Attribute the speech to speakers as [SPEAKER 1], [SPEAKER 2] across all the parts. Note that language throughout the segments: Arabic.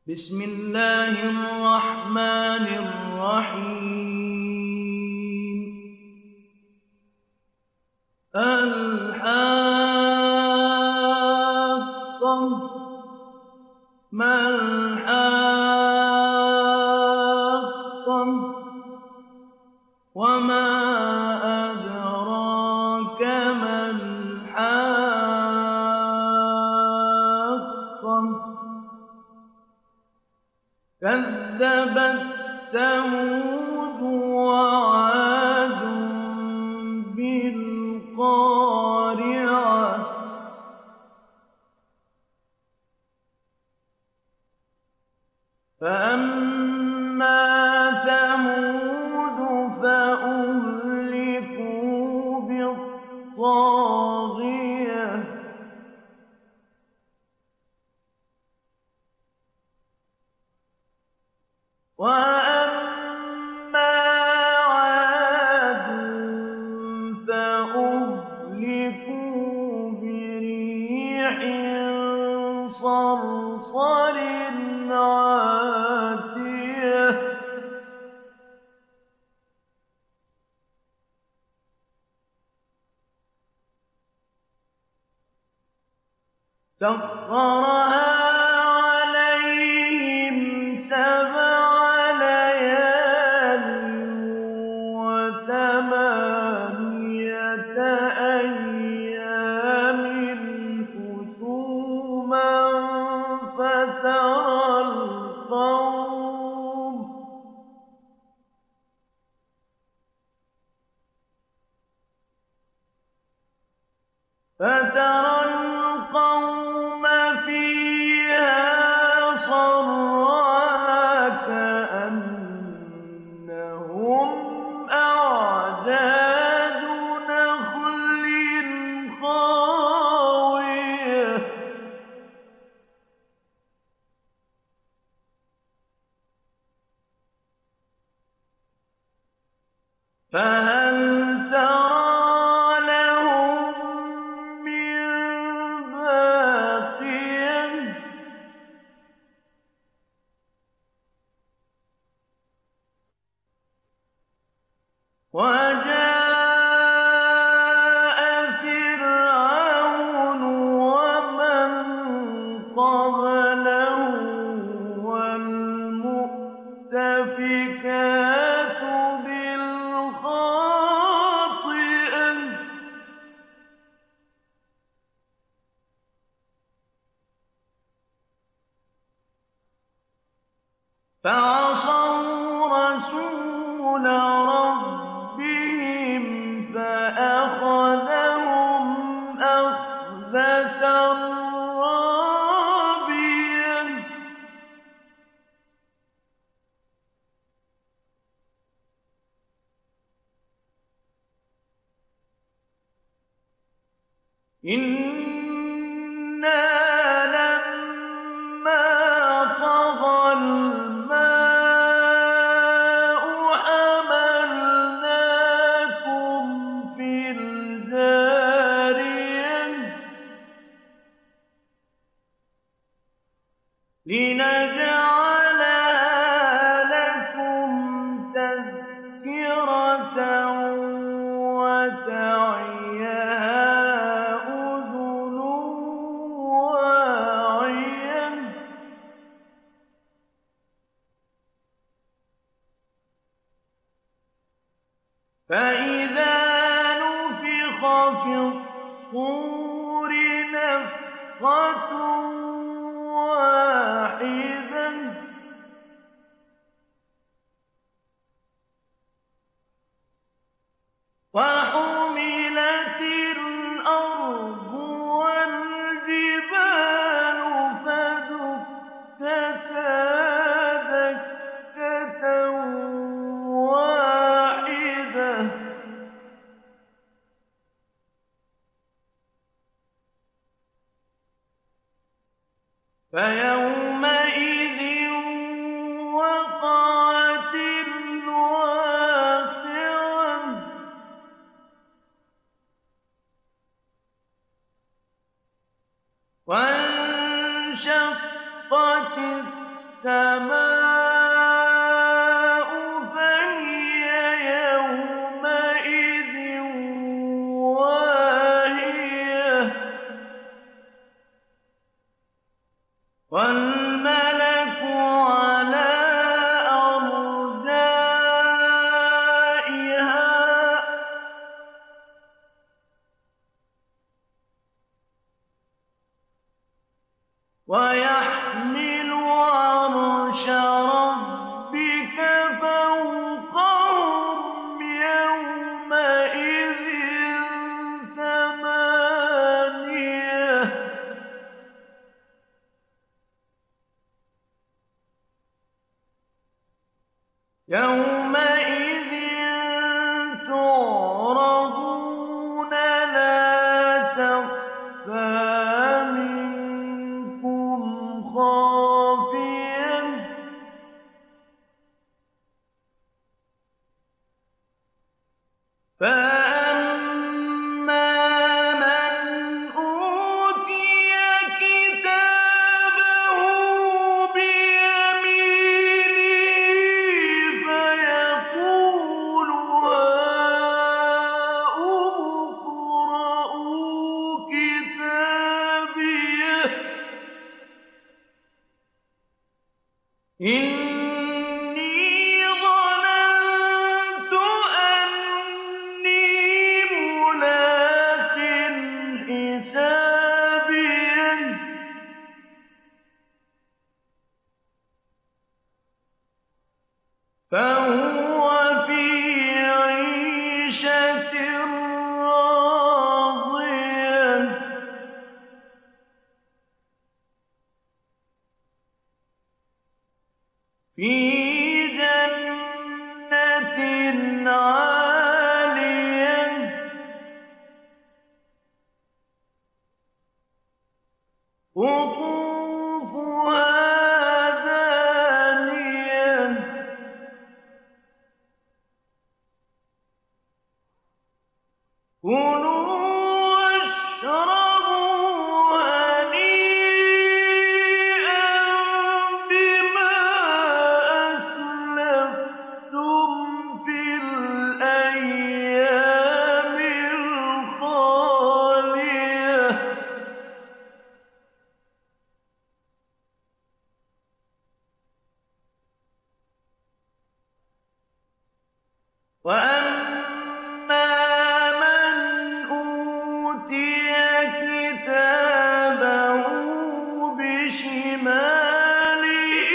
[SPEAKER 1] بسم الله الرحمن الرحيم. الحاقة ما الحاقة وما أدراك ما الحاقة كذبت ثمود وعاد بالقارعة فأما ثمود فأهلكوا بالطاغية وأما عاد فأهلكوا بريح صرصر عاتية سخرها عليهم 7 ليال و8 أيام حسوما فترى القوم فيها صرعى كأنهم أعجاز نخل خاوية فهل ترى لهم من باقية وجاء فرعون ومن قبله والمؤتفكات بالخاطئة فعصوا رسول ربهم فأخذهم أخذة رابية إنا لما طغى الماء حملناكم في الجارية لنجعلها لكم تذكرة وتعيها أذن واعية فإذا نفخ في الصور نفخة واحدة وحملت الأرض والجبال فدكتا دكة واحدة فيومئذ وقعت الواقعة وانشقت السَّمَاءُ فَهِيَ يَوْمَئِذٍ وَاهِيَةٌ وَالْمَلَكُ عَلَىٰ أَرْجَائِهَا ۚ وَيَحْمِلُ عَرْشَ رَبِّكَ فَوْقَهُمْ يَوْمَئِذٍ ثَمَانِيَةٌ ۖ يَوْمَئِذٍ تُعْرَضُونَ لَا تَخْفَىٰ مِنكُمْ خَافِيَةٌ ۖ فَأَمَّا مَنْ أُوتِيَ كِتَابَهُ بِيَمِينِهِ فَيَقُولُ هَاؤُمُ اقْرَءُوا كِتَابِيَهْ إِنِّي ظَنَنتُ أَنِّي مُلَاقٍ حِسَابِيَهْ فَهُوَ فِي عِيشَةٍ رَّاضِيَةٍ فِي جَنَّةٍ عَالِيَةٍ قُطُوفُهَا دَانِيَةٌ كُلُوا وَاشْرَبُوا هَنِيئًا بِمَا أَسْلَفْتُمْ فِي الْأَيَّامِ الْخَالِيَةِ وَأَمَّا مَنْ أُوتِيَ كِتَابَهُ بِشِمَالِهِ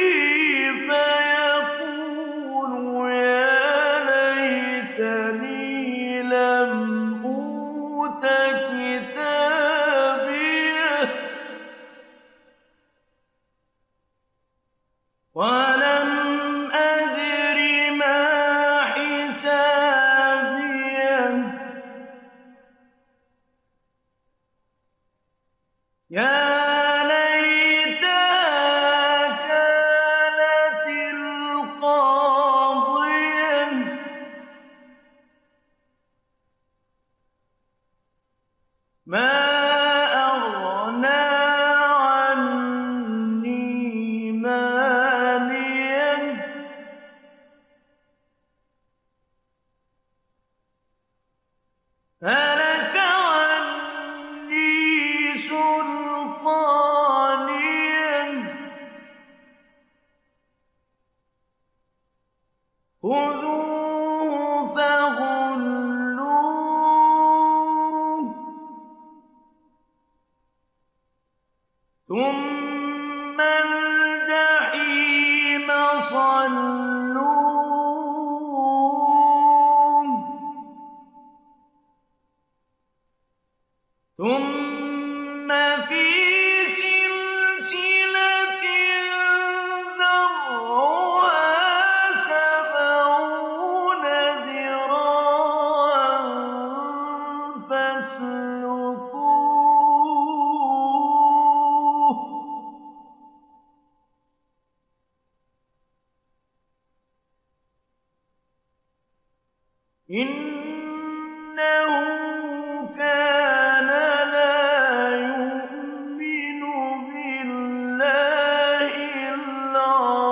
[SPEAKER 1] فَيَقُولُ يَا لَيْتَنِي لَمْ أُوتَ كِتَابِيَهْ وَلَمْ أَدْرِ مَا حِسَابِيَهْ يَا لَيْتَهَا كَانَتِ الْقَاضِيَةَ مَا أَغْنَىٰ عَنِّي مَالِيَهْ هَلَكَ عَنِّي سُلْطَانِيَهْ خُذُوهُ فَغُلُّوهُ ثُمَّ الْجَحِيمَ صَلُّوهُ ثُمَّ فِي سِلْسِلَةٍ ذَرْعُهَا 70 ذِرَاعًا فَاسْلُكُوهُ إِنَّهُ كَانَ لَا يُؤْمِنُ بِاللَّهِ الْعَظِيمِ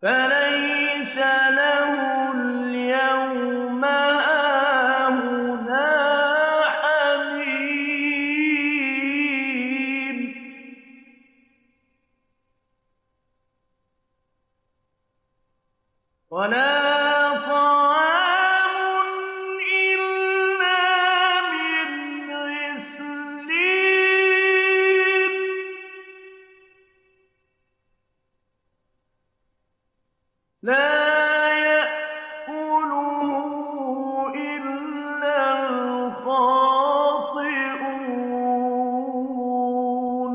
[SPEAKER 1] فليس له اليوم هاهنا حميم ولا طعام إلا من غسلين لا يأكله إلا الخاطئون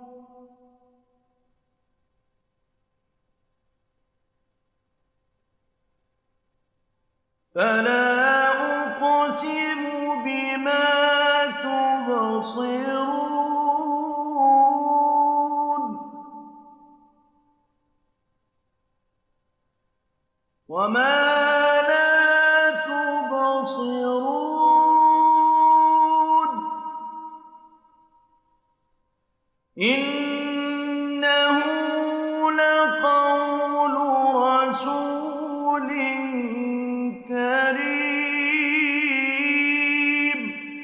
[SPEAKER 1] فلا أقسم بما تبصرون وما لا تبصرون إنه لقول رسول كريم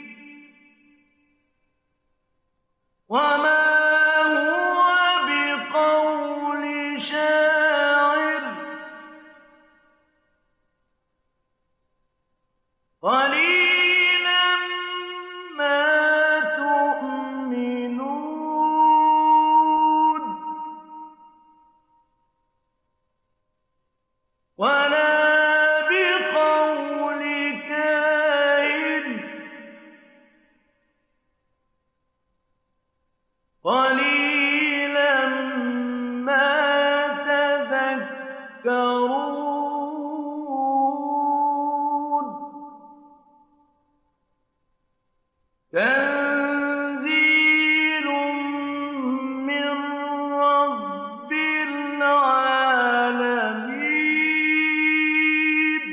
[SPEAKER 1] وما هو بقول شاعر قليلا ما تؤمنون ولا بقول كاهن قليلا ما تذكرون تنزيل من رب العالمين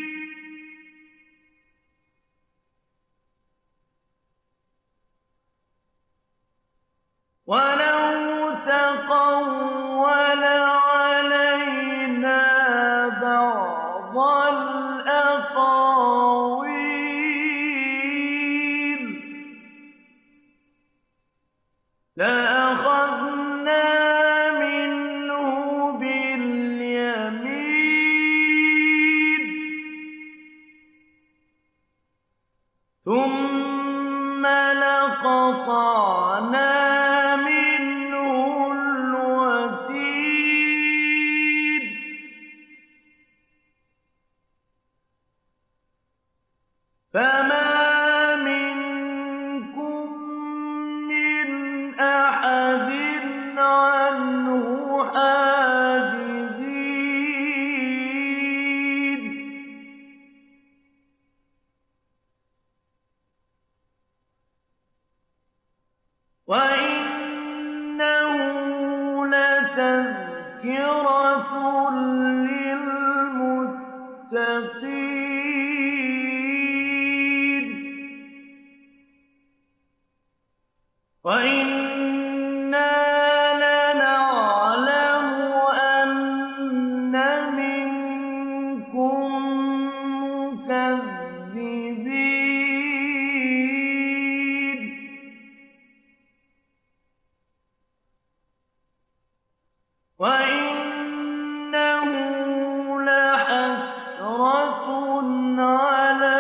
[SPEAKER 1] ولو تقول علينا بعض الأقاويل لأخذنا منه باليمين ثم لقطعنا منه الوتين فما منكم من أحد عنه حاجزين وإنه لتذكرة للمتقين وإنا لنعلم أن منكم مكذبين وإنه لحسرة على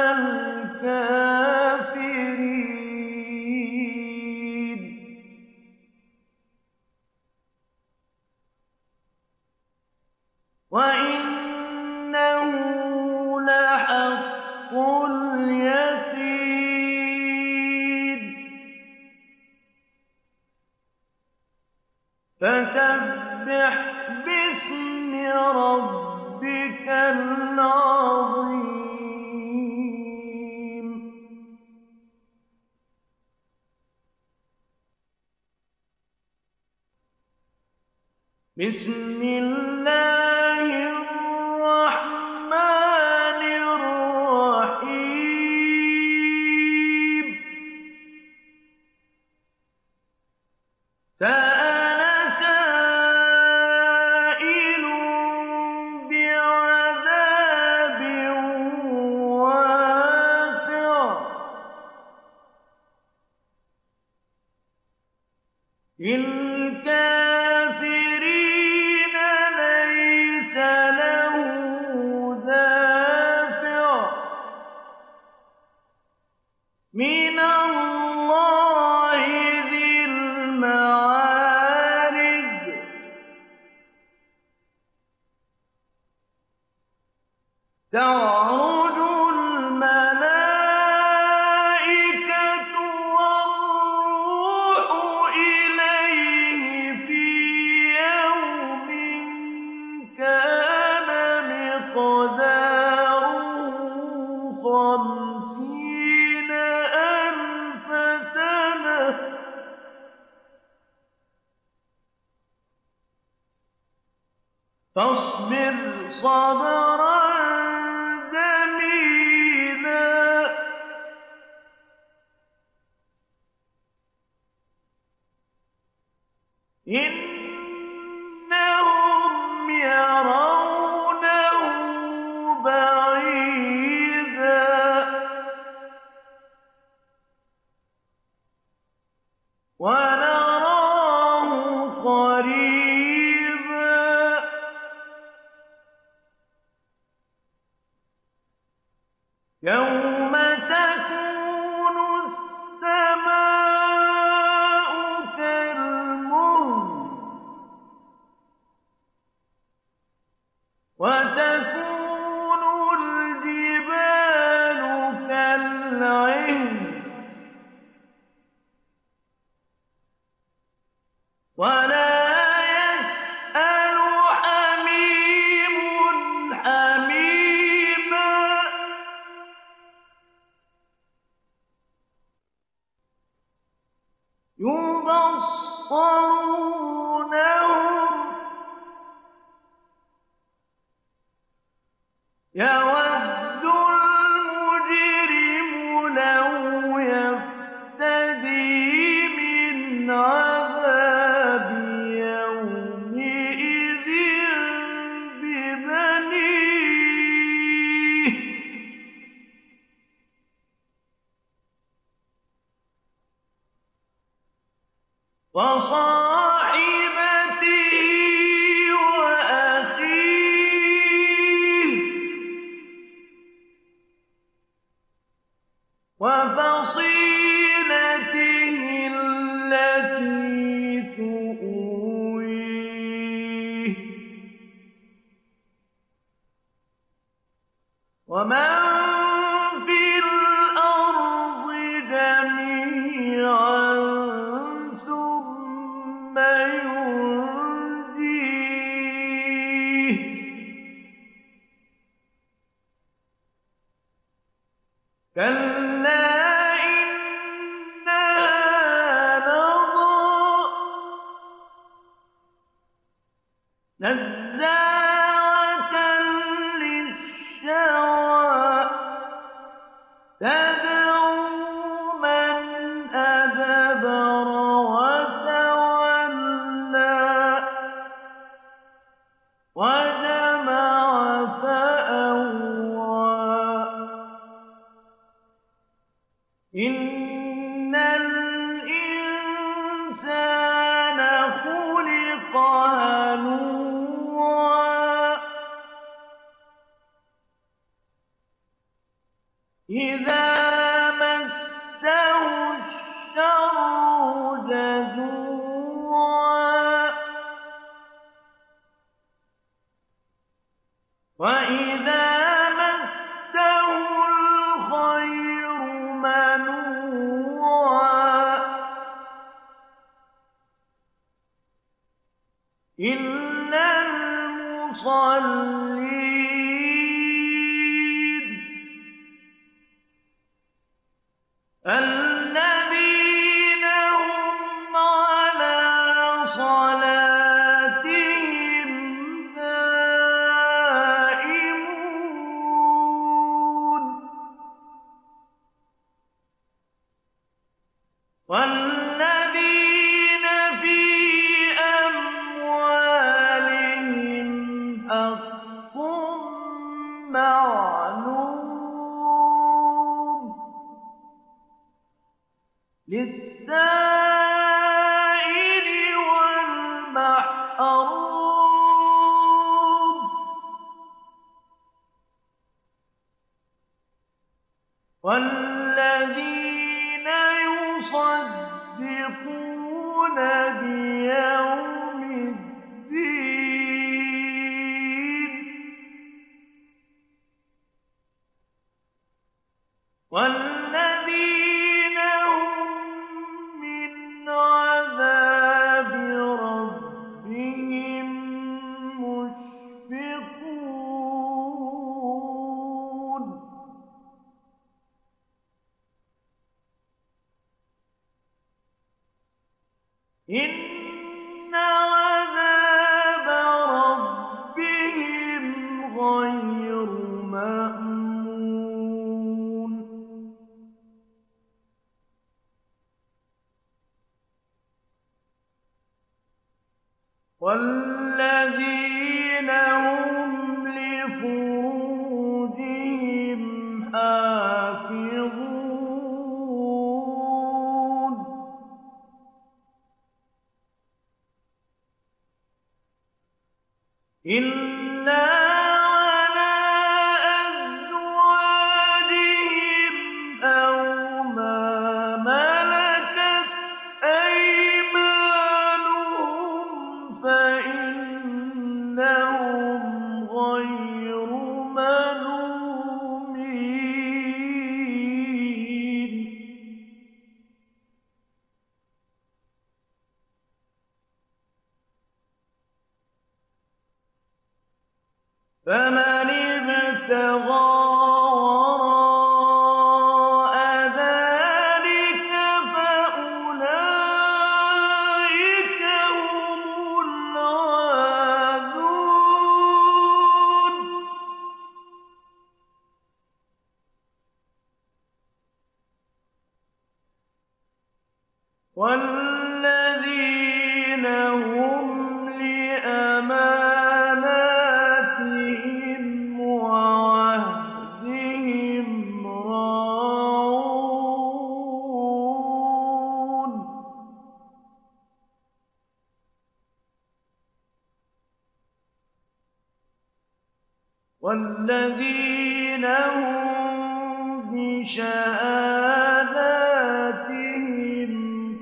[SPEAKER 1] الكافرين وإنه لحق اليقين فسبح باسم ربك العظيم بسم الله الرحمن الرحيم سأل سائل مِّنَ اللَّهِ ذِي الْمَعَارِجِ تَعْرُجُ الْمَلَائِكَةُ وَالرُّوحُ إِلَيْهِ فِي يَوْمٍ كَانَ مِقْدَارُهُ 50,000 سَنَةً ۗ فاصبر صبرا جميلا إنهم يرونه بعيدا ونراه قريبا يوم تكون السماء كالمهل وتكون الجبال كالعهن ولا يسأل حميم حميما يبصرونهم يود المجرم لو يفتدي من عذاب يومئذ ببنيه وصاحبته وأخيه وفصيلته التي تؤويه ومن في الأرض جميعا ثم ينجيه كلا إنها لظى نزاعة للشوى تدعو من أدبر وتولى وجمع فأوعى إِنَّ الْإِنسَانَ خُلِقَ هَلُوعًا إِذَا مَسَّهُ الشَّرُّ جَزُوعًا وَإِذَا مَسَّهُ الْخَيْرُ مَنُوعًا إِلَّا الْمُصَلِّينَ الَّذِينَ هُمْ عَلَىٰ صَلَاتِهِمْ دَائِمُونَ وَالَّذِينَ فِي أَمْوَالِهِمْ حَقٌّ مَّعْلُومٌ لِّلسَّائِلِ وَالْمَحْرُومِ وَالَّذِينَ بِيَوْمِ الدِّينِ وَالَّذِينَ هُم مِّنْ عَذَابِ رَبِّهِم مُّشْفِقُونَ إِنَّ عَذَابَ رَبِّهِمْ غَيْرُ مَأْمُونٍ وَالَّذِينَ هُمْ لِفُرُوجِهِمْ حَافِظُونَ إِلَّا عَلَىٰ أَزْوَاجِهِمْ أَوْ مَا مَلَكَتْ أَيْمَانُهُمْ فَإِنَّهُمْ غَيْرُ مَلُومِينَ فَمَنِ ابْتَغَىٰ وَرَاءَ ذَٰلِكَ فَأُولَٰئِكَ هُمُ الْعَادُونَ وَالَّذِينَ هُمْ لِأَمَانَاتِهِمْ وَعَهْدِهِمْ رَاعُونَ وَالَّذِينَ هُم بِشَهَادَاتِهِمْ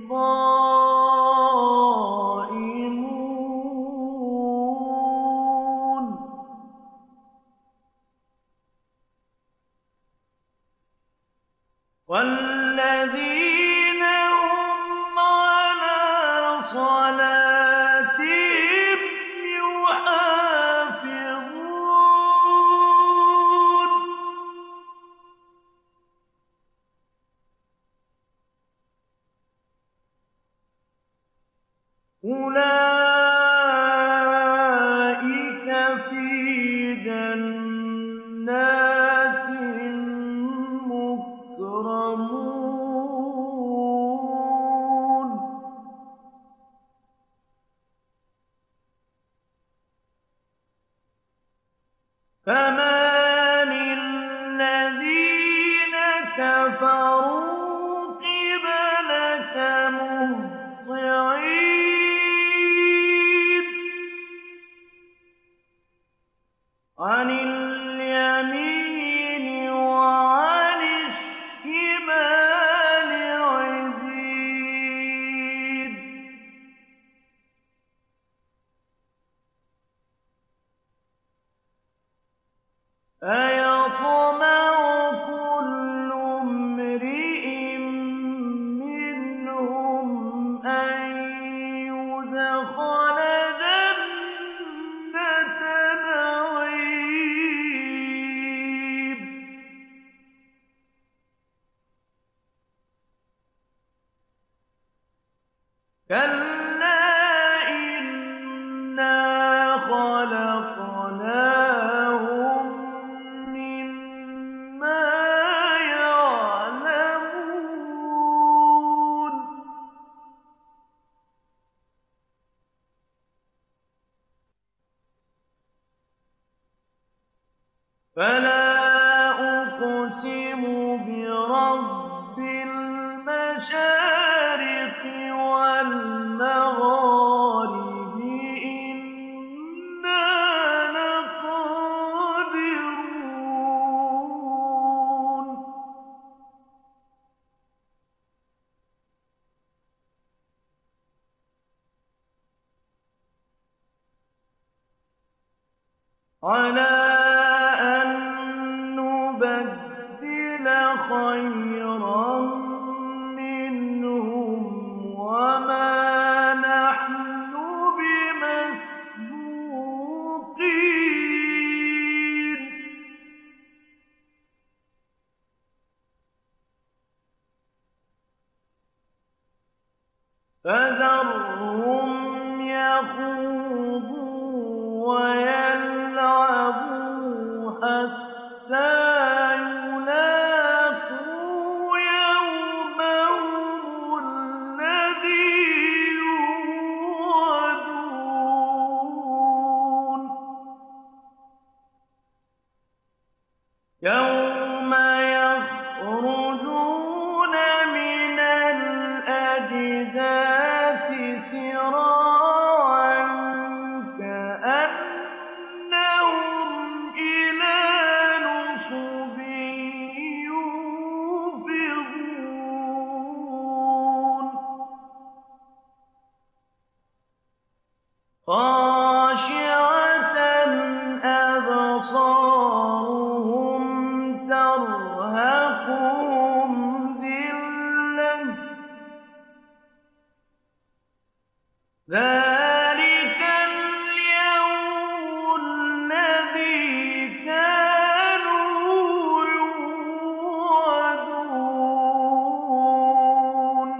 [SPEAKER 1] قَائِمُونَ وَالَّذِينَ هُمْ عَلَىٰ صَلَاتِهِمْ يُحَافِظُونَ أُولَٰئِكَ فِي جَنَّاتٍ مُّكْرَمُونَ فَمَالِ الَّذِينَ كَفَرُوا قِبَلَكَ مُهْطِعِينَ عَنِ الْيَمِينِ وَعَنِ الشِّمَالِ عِزِينَ أَيَطْمَعُ كُلُّ امْرِئٍ مِّنْهُمْ أَن يُدْخَلَ جَنَّةَ نَعِيمٍ كَلَّا إِنَّا خَلَقْنَاهُم مِّمَّا يَعْلَمُونَ فَلَا أُقْسِمُ بِرَبِّ الْمَشَارِقِ وَالْمَغَارِبِ إِنَّا لَقَادِرُونَ عَلَىٰ أَن نُّبَدِّلَ خَيْرًا مِّنْهُمْ وَمَا نَحْنُ بِمَسْبُوقِينَ فَذَرْهُمْ يَخُوضُوا وَيَلْعَبُوا حَتَّىٰ يُلَاقُوا يَوْمَهُمُ الَّذِي يُوعَدُونَ يَوْمَ يَخْرُجُونَ مِنَ الْأَجْدَاثِ سِرَاعًا كَأَنَّهُمْ إِلَىٰ نُصُبٍ يُوفِضُونَ خَاشِعَةً أَبْصَارُهُمْ تَرْهَقُهُمْ ذِلَّةٌ ۚ ذَٰلِكَ الْيَوْمُ الَّذِي كَانُوا يُوعَدُونَ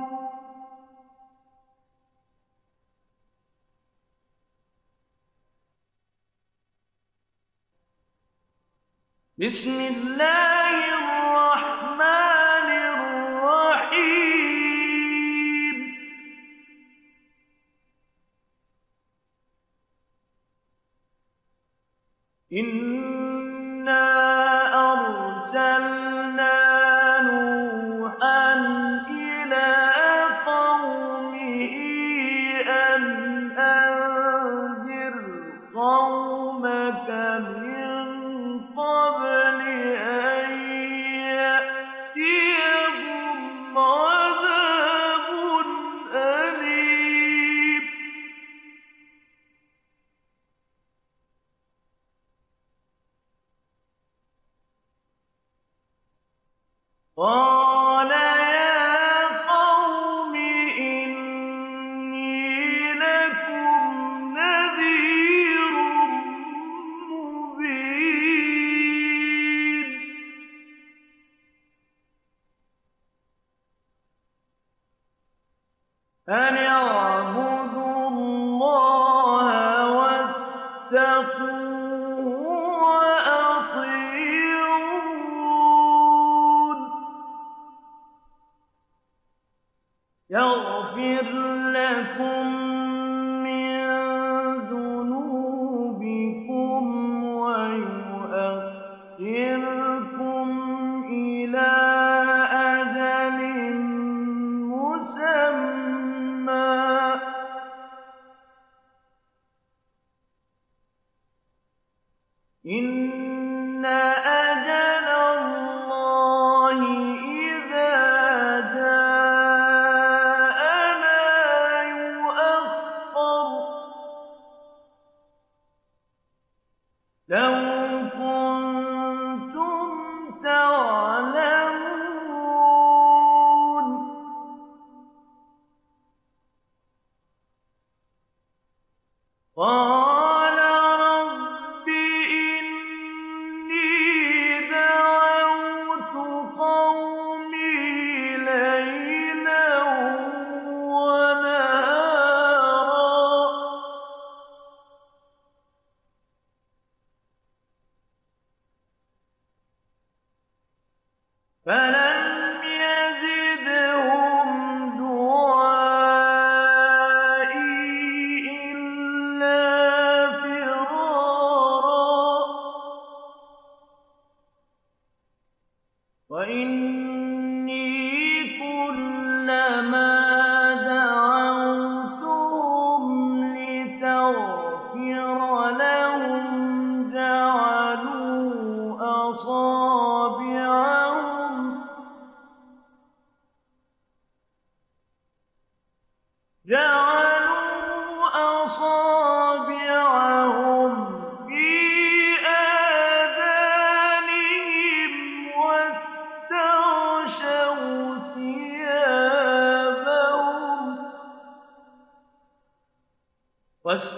[SPEAKER 1] بسم الله الرحمن الرحيم إِنَّا أَرْسَلْنَا نُوحًا إِلَىٰ قَوْمِهِ أَنْ أَنذِرْ قَوْمَكَ مِن قَبْلِ أَن يَأْتِيَهُمْ عَذَابٌ أَلِيمٌ قَالَ يَا قَوْمِ إِنِّي لَكُمْ نَذِيرٌ مُّبِينٌ أَنِ اعْبُدُوا اللَّهَ وَاتَّقُوهُ وَأَطِيعُونِ يَغْفِرْ لَكُم مِّن ذُنُوبِكُمْ وَيُؤَخِّرْكُمْ إِلَىٰ أَجَلٍ مُّسَمًّى ۚ إِنَّ أَجَلَ اللَّهِ إِذَا جَاءَ لَا يُؤَخَّرُ ۖ لَوْ كُنتُمْ تَعْلَمُونَ قَالَ رَبِّ إِنِّي دَعَوْتُ قَوْمِي لَيْلًا وَنَهَارًا فَلَمْ يَزِدْهُمْ دُعَائِي إِلَّا فِرَارًا وَإِنِّي كُلَّمَا دَعَوْتُهُمْ لِتَغْفِرَ لَهُمْ جَعَلُوا أَصَابِعَهُمْ فِي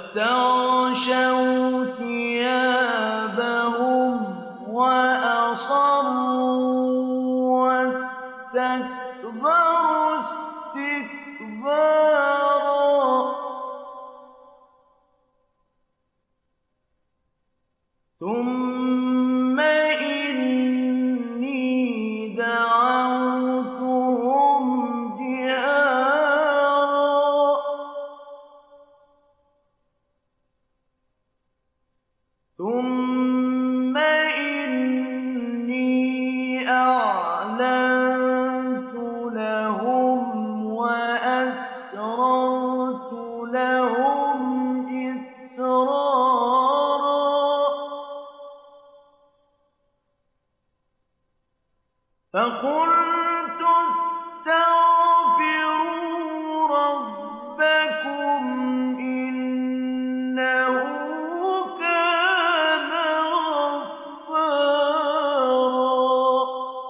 [SPEAKER 1] وَاسْتَغْشَوْا ثِيَابَهُمْ وَأَصَرُّوا وَاسْتَكْبَرُوا اسْتِكْبَارًا ثُمَّ إِنِّي دَعَوْتُهُمْ جِهَارًا ثُمَّ إِنِّي أَعْلَنتُ لَهُمْ وَأَسْرَرْتُ لَهُمْ إِسْرَارًا فَقُلْتُ اسْتَغْفِرُوا رَبَّكُمْ إِنَّهُ كَانَ غَفَّارًا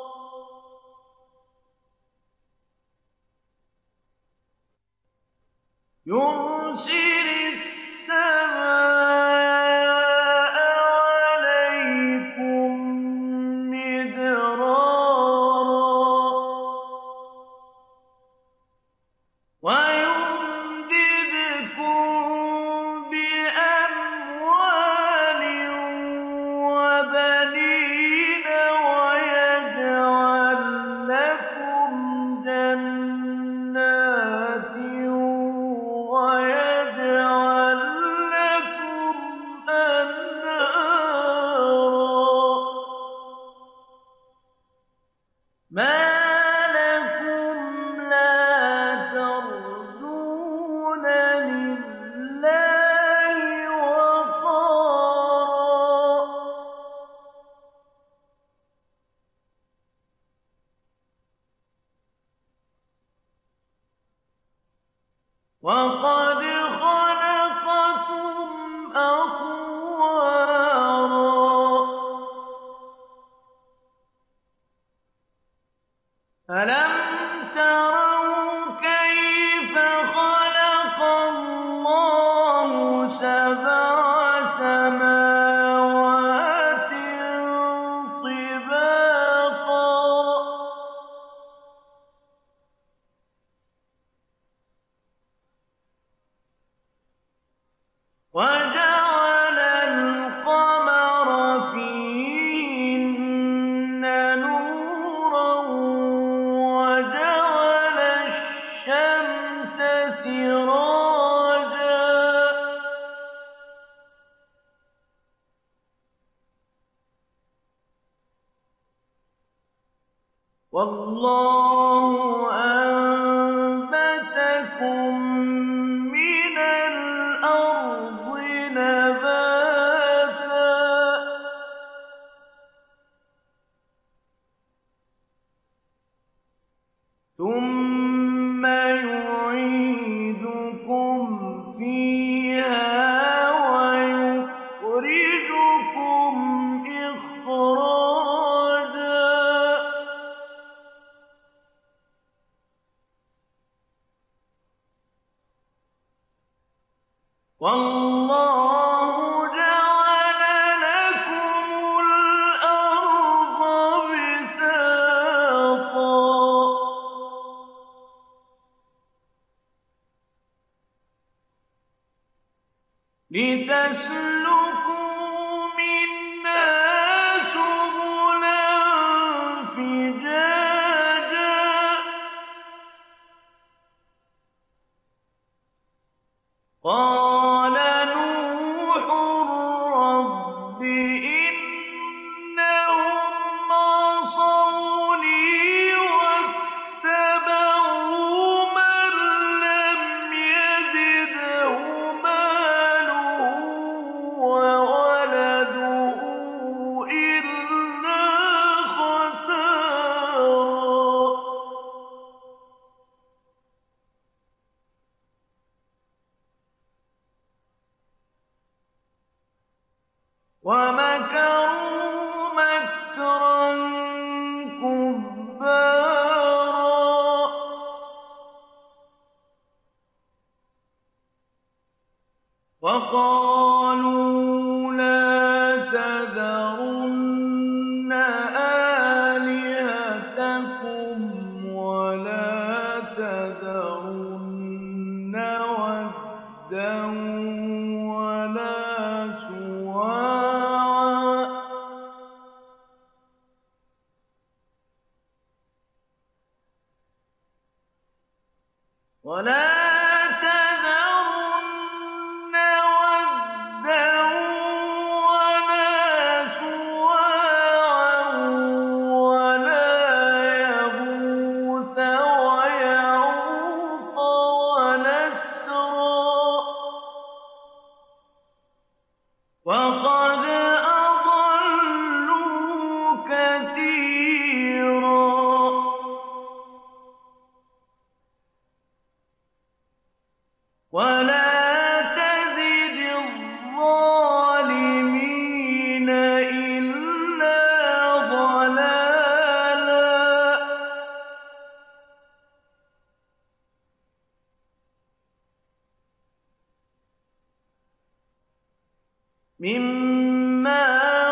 [SPEAKER 1] يُرْسِلِ السَّمَاءَ عَلَيْكُم مِّدْرَارًا وَيُمْدِدْكُم بِأَمْوَالٍ وَبَنِينَ وَيَجْعَل لَّكُمْ جَنَّاتٍ وَيَجْعَل لَّكُمْ أَنْهَارًا مَا لَكُمْ لَا تَرْجُونَ لِلَّهِ وَقَارًا وَقَدْ خَلَقَكُمْ أَطْوَارًا أَلَمْ تَرَوْا كَيْفَ خَلَقَ اللَّهُ سَبْعَ سَمَاوَاتٍ طِبَاقًا وَجَعَلَ الْقَمَرَ فِيهِنَّ نُورًا وَجَعَلَ الشَّمْسَ سِرَاجًا وَاللَّهُ أَنبَتَكُم مِّنَ الْأَرْضِ نَبَاتًا ثُمَّ يُعِيدُكُمْ فِيهَا وَيُخْرِجُكُمْ إِخْرَاجًا وَاللَّهُ جَعَلَ لَكُمُ الْأَرْضَ بِسَاطًا لِّتَسْلُكُوا مِنْهَا سُبُلًا فِجَاجًا قَالَ نُوحٌ رَّبِّ إِنَّهُمْ عَصَوْنِي وَاتَّبَعُوا مَن لَّمْ يَزِدْهُ مَالُهُ وَوَلَدُهُ إِلَّا خَسَارًا وَمَكَرُوا مَكْرًا كُبَّارًا وَقَالُوا وَلَا تَذَرُنَّ وَدًّا وَلَا سُوَاعًا وَلَا يَغُوثَ وَيَعُوقَ وَنَسْرًا وَقَدْ أَضَلُّوا كَثِيرًا وَلَا تَزِدِ الظَّالِمِينَ إِلَّا ضَلَالًا مِّمَّا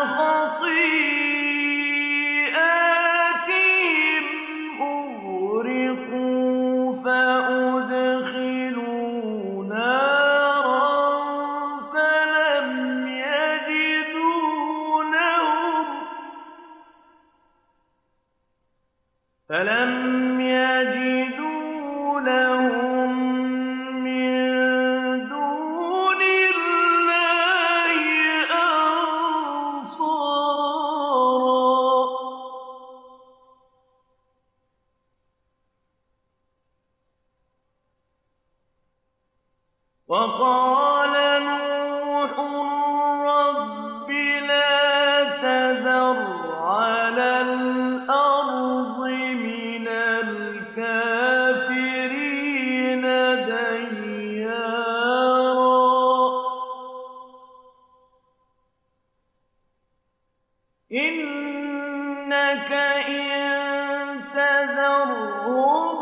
[SPEAKER 1] خَطِيئَاتِهِمْ أُغْرِقُوا فَأُدْخِلُوا نَارًا فَلَمْ يَجِدُوا لَهُم مِّن دُونِ اللَّهِ أَنصَارًا وَقَالَ نُوحٌ رَّبِّ لَا تَذَرْ عَلَى الْأَرْضِ مِنَ الْكَافِرِينَ دَيَّارًا إِنَّكَ إِن تَذَرْهُمْ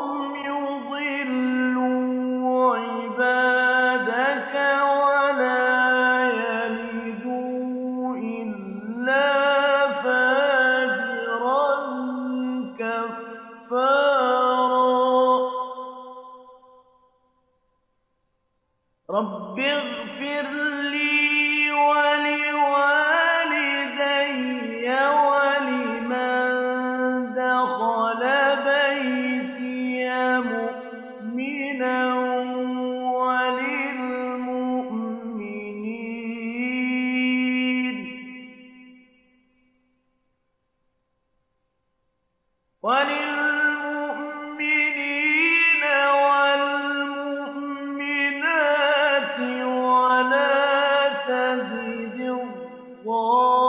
[SPEAKER 1] يُضِلُّوا عِبَادَكَ وَلَا يَلِدُوا إِلَّا فَاجِرًا كَفَّارًا رَّبِّ اغْفِرْ لِي وَلِوَالِدَيَّ وَلِمَن دَخَلَ بَيْتِيَ مُؤْمِنًا وَلِلْمُؤْمِنِينَ وَالْمُؤْمِنَاتِ وَلَا تَزِدِ الظَّالِمِينَ